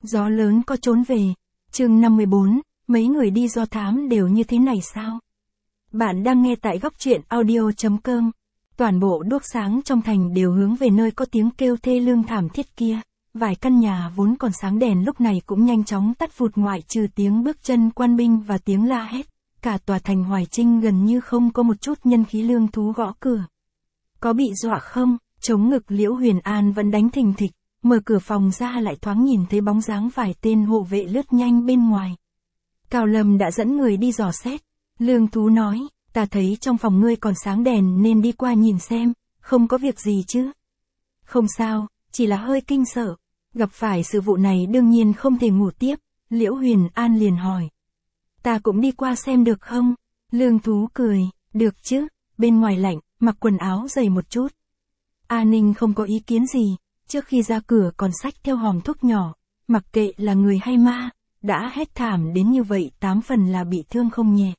Gió lớn có trốn về. Chương 54, mấy người đi do thám đều như thế này sao? Bạn đang nghe tại góc truyện audio.com. Toàn bộ đuốc sáng trong thành đều hướng về nơi có tiếng kêu thê lương thảm thiết kia. Vài căn nhà vốn còn sáng đèn lúc này cũng nhanh chóng tắt vụt, ngoại trừ tiếng bước chân quan binh và tiếng la hét. Cả tòa thành Hoài Trinh gần như không có một chút nhân khí. Lương Thú gõ cửa. Có bị dọa không? Chống ngực Liễu Huyền An vẫn đánh thình thịch. Mở cửa phòng ra lại thoáng nhìn thấy bóng dáng vài tên hộ vệ lướt nhanh bên ngoài. Cao Lâm đã dẫn người đi dò xét. Lương Thú nói, ta thấy trong phòng ngươi còn sáng đèn nên đi qua nhìn xem, không có việc gì chứ? Không sao, chỉ là hơi kinh sợ. Gặp phải sự vụ này đương nhiên không thể ngủ tiếp. Liễu Huyền An liền hỏi. Ta cũng đi qua xem được không? Lương Thú cười, được chứ, bên ngoài lạnh, mặc quần áo dày một chút. A Ninh không có ý kiến gì. Trước khi ra cửa còn xách theo hòm thuốc nhỏ, mặc kệ là người hay ma, đã hét thảm đến như vậy 8 phần là bị thương không nhẹ.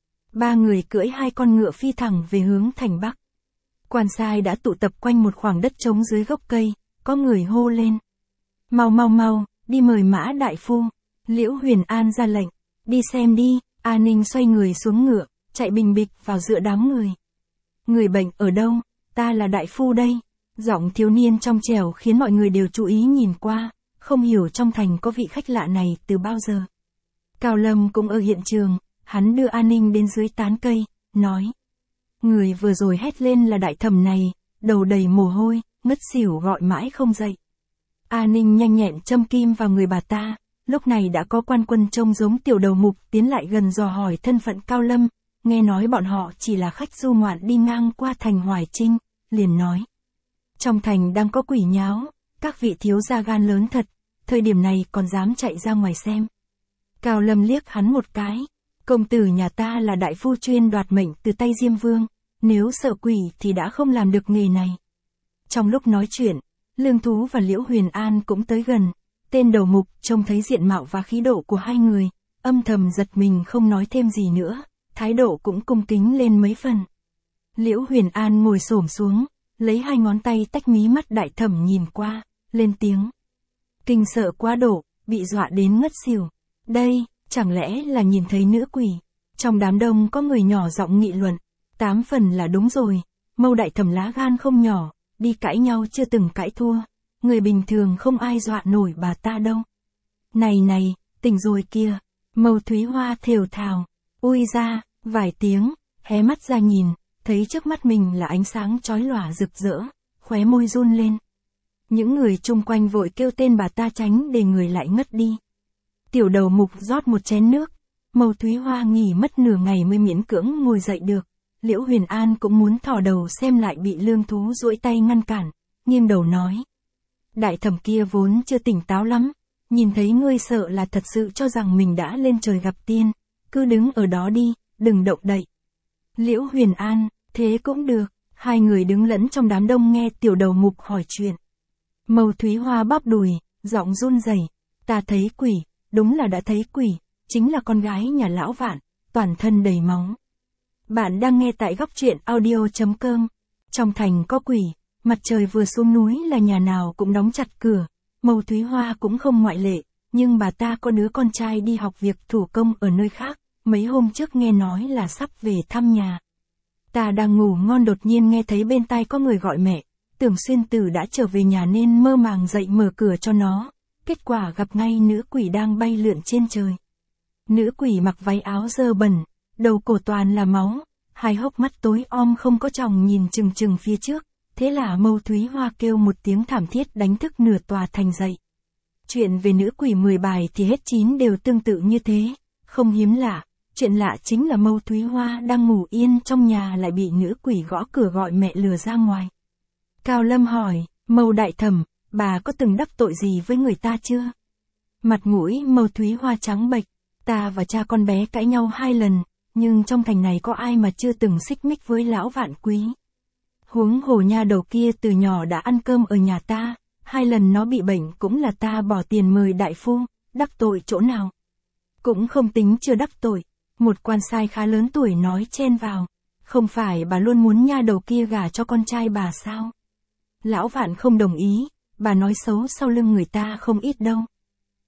Ba người cưỡi 2 con ngựa phi thẳng về hướng thành Bắc. Quan sai đã tụ tập quanh một khoảng đất trống dưới gốc cây, có người hô lên. Mau mau mau, đi mời Mã đại phu. Liễu Huyền An ra lệnh, đi xem đi. A Ninh xoay người xuống ngựa, chạy bình bịch vào giữa đám người. Người bệnh ở đâu? Ta là đại phu đây. Giọng thiếu niên trong trẻo khiến mọi người đều chú ý nhìn qua, không hiểu trong thành có vị khách lạ này từ bao giờ. Cao Lâm cũng ở hiện trường, hắn đưa An Ninh đến dưới tán cây, nói. Người vừa rồi hét lên là đại thẩm này, đầu đầy mồ hôi, ngất xỉu gọi mãi không dậy. An Ninh nhanh nhẹn châm kim vào người bà ta, lúc này đã có quan quân trông giống tiểu đầu mục tiến lại gần dò hỏi thân phận Cao Lâm, nghe nói bọn họ chỉ là khách du ngoạn đi ngang qua thành Hoài Trinh, liền nói. Trong thành đang có quỷ nháo, các vị thiếu gia gan lớn thật, thời điểm này còn dám chạy ra ngoài xem. Cao Lâm liếc hắn một cái, công tử nhà ta là đại phu chuyên đoạt mệnh từ tay Diêm Vương, nếu sợ quỷ thì đã không làm được nghề này. Trong lúc nói chuyện, Lương Thú và Liễu Huyền An cũng tới gần, tên đầu mục trông thấy diện mạo và khí độ của hai người, âm thầm giật mình không nói thêm gì nữa, thái độ cũng cung kính lên mấy phần. Liễu Huyền An ngồi xổm xuống, lấy 2 ngón tay tách mí mắt đại thẩm nhìn qua, lên tiếng. Kinh sợ quá độ, bị dọa đến ngất xỉu. Đây, chẳng lẽ là nhìn thấy nữ quỷ? Trong đám đông có người nhỏ giọng nghị luận, 8 phần là đúng rồi, Mâu đại thẩm lá gan không nhỏ, đi cãi nhau chưa từng cãi thua, người bình thường không ai dọa nổi bà ta đâu. Này này, tỉnh rồi kia, Mâu Thúy Hoa thều thào, ui ra, vài tiếng, hé mắt ra nhìn. Thấy trước mắt mình là ánh sáng chói lòa rực rỡ, khóe môi run lên. Những người chung quanh vội kêu tên bà ta tránh để người lại ngất đi. Tiểu đầu mục rót một chén nước, Mâu Thúy Hoa nghỉ mất nửa ngày mới miễn cưỡng ngồi dậy được. Liễu Huyền An cũng muốn thò đầu xem lại bị Lương Thú duỗi tay ngăn cản, nghiêng đầu nói. Đại thẩm kia vốn chưa tỉnh táo lắm, nhìn thấy ngươi sợ là thật sự cho rằng mình đã lên trời gặp tiên, cứ đứng ở đó đi, đừng động đậy. Liễu Huyền An, thế cũng được, 2 người đứng lẫn trong đám đông nghe tiểu đầu mục hỏi chuyện. Mâu Thúy Hoa bóp đùi, giọng run rẩy, ta thấy quỷ, đúng là đã thấy quỷ, chính là con gái nhà lão Vạn, toàn thân đầy máu. Bạn đang nghe tại góc truyện audio.com. Trong thành có quỷ, mặt trời vừa xuống núi là nhà nào cũng đóng chặt cửa, Mâu Thúy Hoa cũng không ngoại lệ, nhưng bà ta có đứa con trai đi học việc thủ công ở nơi khác. Mấy hôm trước nghe nói là sắp về thăm nhà. Ta đang ngủ ngon đột nhiên nghe thấy bên tai có người gọi mẹ, tưởng Xuyên Tử đã trở về nhà nên mơ màng dậy mở cửa cho nó, kết quả gặp ngay nữ quỷ đang bay lượn trên trời. Nữ quỷ mặc váy áo dơ bẩn, đầu cổ toàn là máu, 2 hốc mắt tối om không có tròng nhìn chừng chừng phía trước, thế là Mâu Thúy Hoa kêu một tiếng thảm thiết đánh thức nửa tòa thành dậy. Chuyện về nữ quỷ 10 bài thì hết 9 đều tương tự như thế, không hiếm lạ. Chuyện lạ chính là Mâu Thúy Hoa đang ngủ yên trong nhà lại bị nữ quỷ gõ cửa gọi mẹ lừa ra ngoài. Cao Lâm hỏi, Mâu đại thẩm, bà có từng đắc tội gì với người ta chưa? Mặt mũi Mâu Thúy Hoa trắng bệch, ta và cha con bé cãi nhau 2 lần, nhưng trong thành này có ai mà chưa từng xích mích với lão Vạn Quý. Huống hồ nha đầu kia từ nhỏ đã ăn cơm ở nhà ta, 2 lần nó bị bệnh cũng là ta bỏ tiền mời đại phu, đắc tội chỗ nào? Cũng không tính chưa đắc tội. Một quan sai khá lớn tuổi nói chen vào, không phải bà luôn muốn nha đầu kia gả cho con trai bà sao? Lão Vạn không đồng ý, bà nói xấu sau lưng người ta không ít đâu.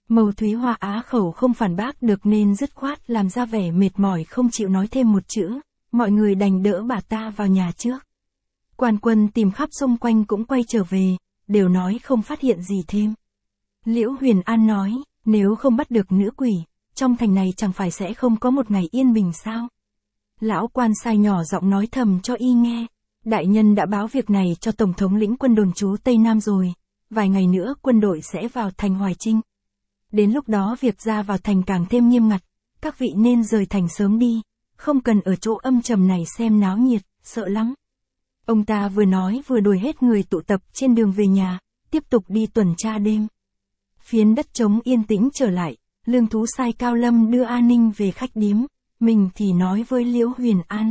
Màu Thúy Hoa á khẩu không phản bác được nên dứt khoát làm ra vẻ mệt mỏi không chịu nói thêm một chữ, mọi người đành đỡ bà ta vào nhà trước. Quan Quân tìm khắp xung quanh cũng quay trở về, đều nói không phát hiện gì thêm. Liễu Huyền An nói, nếu không bắt được nữ quỷ, trong thành này chẳng phải sẽ không có một ngày yên bình sao? Lão quan sai nhỏ giọng nói thầm cho y nghe, đại nhân đã báo việc này cho Tổng thống lĩnh quân đồn trú Tây Nam rồi, vài ngày nữa quân đội sẽ vào thành Hoài Trinh. Đến lúc đó việc ra vào thành càng thêm nghiêm ngặt, các vị nên rời thành sớm đi, không cần ở chỗ âm trầm này xem náo nhiệt, sợ lắm. Ông ta vừa nói vừa đuổi hết người tụ tập trên đường về nhà, tiếp tục đi tuần tra đêm. Phiến đất trống yên tĩnh trở lại, Lương Thú sai Cao Lâm đưa A Ninh về khách điếm, mình thì nói với Liễu Huyền An.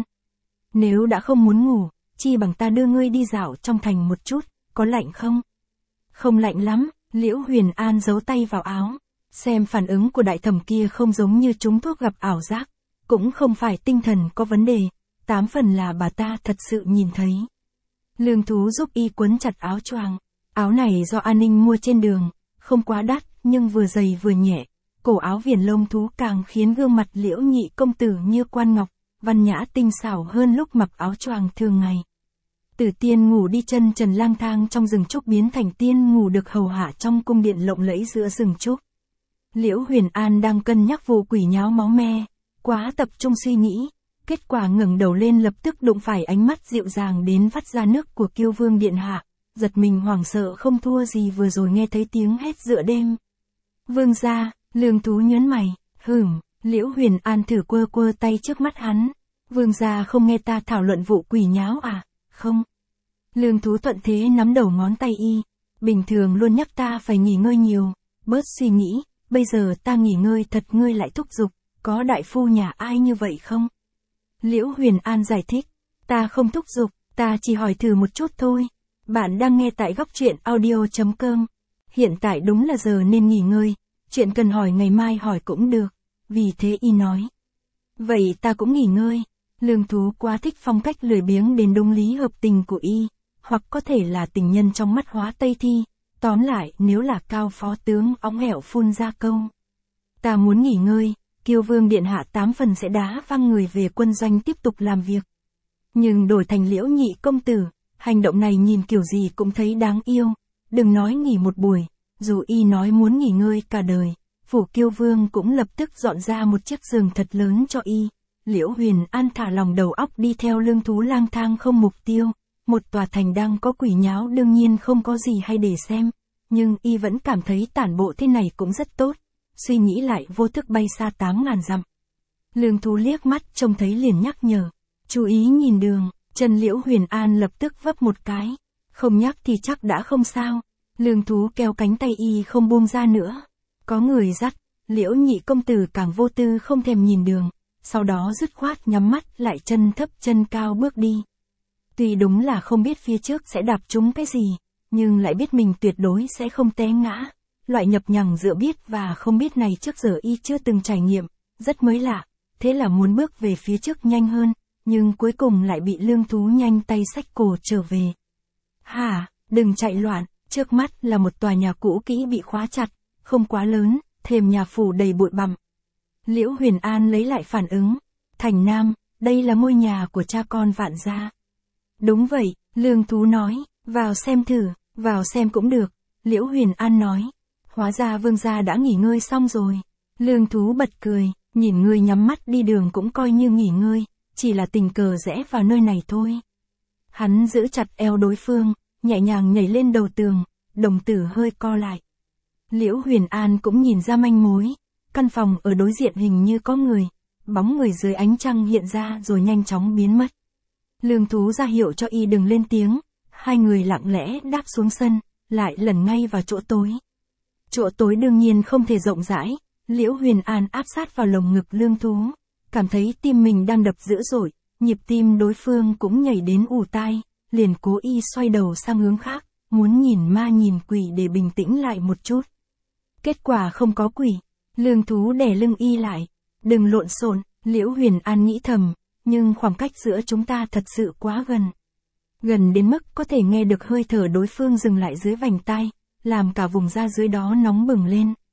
Nếu đã không muốn ngủ, chi bằng ta đưa ngươi đi dạo trong thành một chút, có lạnh không? Không lạnh lắm, Liễu Huyền An giấu tay vào áo, xem phản ứng của đại thẩm kia không giống như trúng thuốc gặp ảo giác, cũng không phải tinh thần có vấn đề, 8 phần là bà ta thật sự nhìn thấy. Lương Thú giúp y quấn chặt áo choàng, áo này do An Ninh mua trên đường, không quá đắt, nhưng vừa dày vừa nhẹ, cổ áo viền lông thú càng khiến gương mặt Liễu nhị công tử như quan ngọc, văn nhã tinh xảo hơn lúc mặc áo choàng thường ngày. Tử tiên ngủ đi chân trần lang thang trong rừng trúc biến thành tiên ngủ được hầu hạ trong cung điện lộng lẫy giữa rừng trúc. Liễu Huyền An đang cân nhắc vụ quỷ nháo máu me, quá tập trung suy nghĩ, kết quả ngẩng đầu lên lập tức đụng phải ánh mắt dịu dàng đến vắt ra nước của Kiêu Vương điện hạ, giật mình hoảng sợ không thua gì vừa rồi nghe thấy tiếng hét giữa đêm. Vương gia, Lương Thú nhớn mày, Liễu Huyền An thử quơ quơ tay trước mắt hắn. Vương gia không nghe ta thảo luận vụ quỷ nháo à? Không. Lương Thú thuận thế nắm đầu ngón tay y, bình thường luôn nhắc ta phải nghỉ ngơi nhiều, bớt suy nghĩ, bây giờ ta nghỉ ngơi thật ngươi lại thúc giục, có đại phu nhà ai như vậy không? Liễu Huyền An giải thích, ta không thúc giục, ta chỉ hỏi thử một chút thôi. Bạn đang nghe tại góc truyện audio.com. Hiện tại đúng là giờ nên nghỉ ngơi, chuyện cần hỏi ngày mai hỏi cũng được, vì thế y nói. Vậy ta cũng nghỉ ngơi. Lương Thú quá thích phong cách lười biếng đến đúng lý hợp tình của y, hoặc có thể là tình nhân trong mắt Hóa Tây Thi, tóm lại nếu là Cao phó tướng óng hẻo phun ra câu. Ta muốn nghỉ ngơi, Kiêu Vương điện hạ 8 phần sẽ đá văng người về quân doanh tiếp tục làm việc. Nhưng đổi thành Liễu nhị công tử, hành động này nhìn kiểu gì cũng thấy đáng yêu, đừng nói nghỉ một buổi, dù y nói muốn nghỉ ngơi cả đời, phủ Kiêu Vương cũng lập tức dọn ra một chiếc giường thật lớn cho y. Liễu Huyền An thả lòng đầu óc đi theo Lương Thú lang thang không mục tiêu, một tòa thành đang có quỷ nháo đương nhiên không có gì hay để xem, nhưng y vẫn cảm thấy tản bộ thế này cũng rất tốt, suy nghĩ lại vô thức bay xa 8.000 dặm. Lương Thú liếc mắt trông thấy liền nhắc nhở, chú ý nhìn đường, chân Liễu Huyền An lập tức vấp một cái, không nhắc thì chắc đã không sao, Lương Thú kéo cánh tay y không buông ra nữa, có người dắt, Liễu nhị công tử càng vô tư không thèm nhìn đường. Sau đó dứt khoát nhắm mắt lại chân thấp chân cao bước đi. Tuy đúng là không biết phía trước sẽ đạp trúng cái gì, nhưng lại biết mình tuyệt đối sẽ không té ngã. Loại nhập nhằng giữa biết và không biết này trước giờ y chưa từng trải nghiệm, rất mới lạ. Thế là muốn bước về phía trước nhanh hơn, nhưng cuối cùng lại bị Lương Thú nhanh tay xách cổ trở về. Hả, đừng chạy loạn, trước mắt là một tòa nhà cũ kỹ bị khóa chặt, không quá lớn, thềm nhà phủ đầy bụi bặm. Liễu Huyền An lấy lại phản ứng. Thành Nam, đây là ngôi nhà của cha con Vạn gia. Đúng vậy, Lương Thú nói, vào xem thử, vào xem cũng được. Liễu Huyền An nói, hóa ra Vương gia đã nghỉ ngơi xong rồi. Lương Thú bật cười, nhìn ngươi nhắm mắt đi đường cũng coi như nghỉ ngơi, chỉ là tình cờ rẽ vào nơi này thôi. Hắn giữ chặt eo đối phương, nhẹ nhàng nhảy lên đầu tường, đồng tử hơi co lại. Liễu Huyền An cũng nhìn ra manh mối. Căn phòng ở đối diện hình như có người, bóng người dưới ánh trăng hiện ra rồi nhanh chóng biến mất. Lương Thú ra hiệu cho y đừng lên tiếng, hai người lặng lẽ đáp xuống sân, lại lẩn ngay vào chỗ tối. Chỗ tối đương nhiên không thể rộng rãi, Liễu Huyền An áp sát vào lồng ngực Lương Thú, cảm thấy tim mình đang đập dữ dội, nhịp tim đối phương cũng nhảy đến ù tai, liền cố ý xoay đầu sang hướng khác, muốn nhìn ma nhìn quỷ để bình tĩnh lại một chút. Kết quả không có quỷ. Lương Thú đè lưng y lại, đừng lộn xộn, Liễu Huyền An nghĩ thầm, nhưng khoảng cách giữa chúng ta thật sự quá gần. Gần đến mức có thể nghe được hơi thở đối phương dừng lại dưới vành tai, làm cả vùng da dưới đó nóng bừng lên.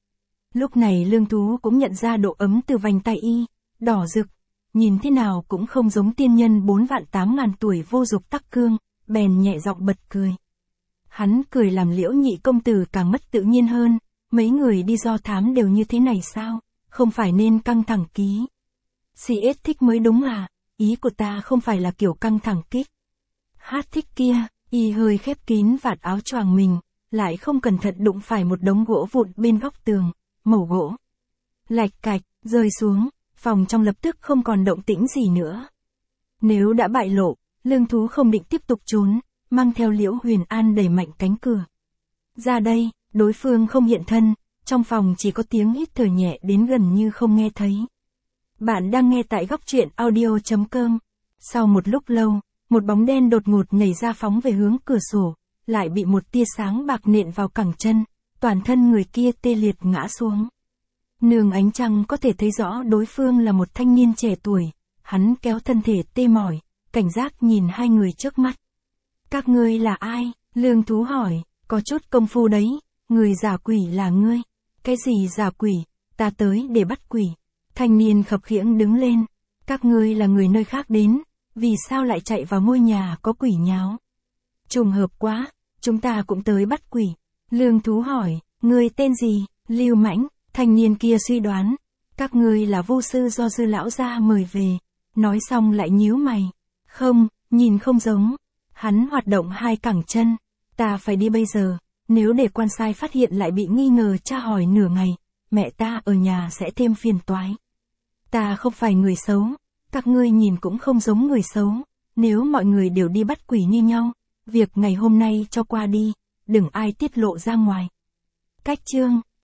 Lúc này Lương Tú cũng nhận ra độ ấm từ vành tay y, đỏ rực, nhìn thế nào cũng không giống tiên nhân 4.800.000 tuổi vô dục tắc cương, bèn nhẹ giọng bật cười. Hắn cười làm Liễu Nhị công tử càng mất tự nhiên hơn, mấy người đi do thám đều như thế này sao, không phải nên căng thẳng ký. CS thích mới đúng à, ý của ta không phải là kiểu căng thẳng kích. Hát thích kia, y hơi khép kín vạt áo choàng mình, lại không cẩn thận đụng phải một đống gỗ vụn bên góc tường, mẩu gỗ. Lạch cạch, rơi xuống, phòng trong lập tức không còn động tĩnh gì nữa. Nếu đã bại lộ, Lương Thú không định tiếp tục trốn, mang theo Liễu Huyền An đẩy mạnh cánh cửa. Ra đây, đối phương không hiện thân, trong phòng chỉ có tiếng hít thở nhẹ đến gần như không nghe thấy. Bạn đang nghe tại góc truyện audio.com. Sau một lúc lâu, một bóng đen đột ngột nhảy ra phóng về hướng cửa sổ, lại bị một tia sáng bạc nện vào cẳng chân, toàn thân người kia tê liệt ngã xuống. Nương ánh trăng có thể thấy rõ đối phương là một thanh niên trẻ tuổi, hắn kéo thân thể tê mỏi, cảnh giác nhìn hai người trước mắt. Các ngươi là ai? Lương Thú hỏi, có chút công phu đấy, người giả quỷ là ngươi. Cái gì giả quỷ, ta tới để bắt quỷ. Thanh niên khập khiễng đứng lên, các ngươi là người nơi khác đến, vì sao lại chạy vào ngôi nhà có quỷ nháo? Trùng hợp quá, chúng ta cũng tới bắt quỷ. Lương Thú hỏi, ngươi tên gì? Lưu Mãnh. Thanh niên kia suy đoán, các ngươi là vô sư do Dư lão gia mời về. Nói xong lại nhíu mày. Không, nhìn không giống. Hắn hoạt động hai cẳng chân. Ta phải đi bây giờ, nếu để quan sai phát hiện lại bị nghi ngờ tra hỏi nửa ngày, mẹ ta ở nhà sẽ thêm phiền toái. Ta không phải người xấu, các ngươi nhìn cũng không giống người xấu, nếu mọi người đều đi bắt quỷ như nhau, việc ngày hôm nay cho qua đi, đừng ai tiết lộ ra ngoài. Cách chương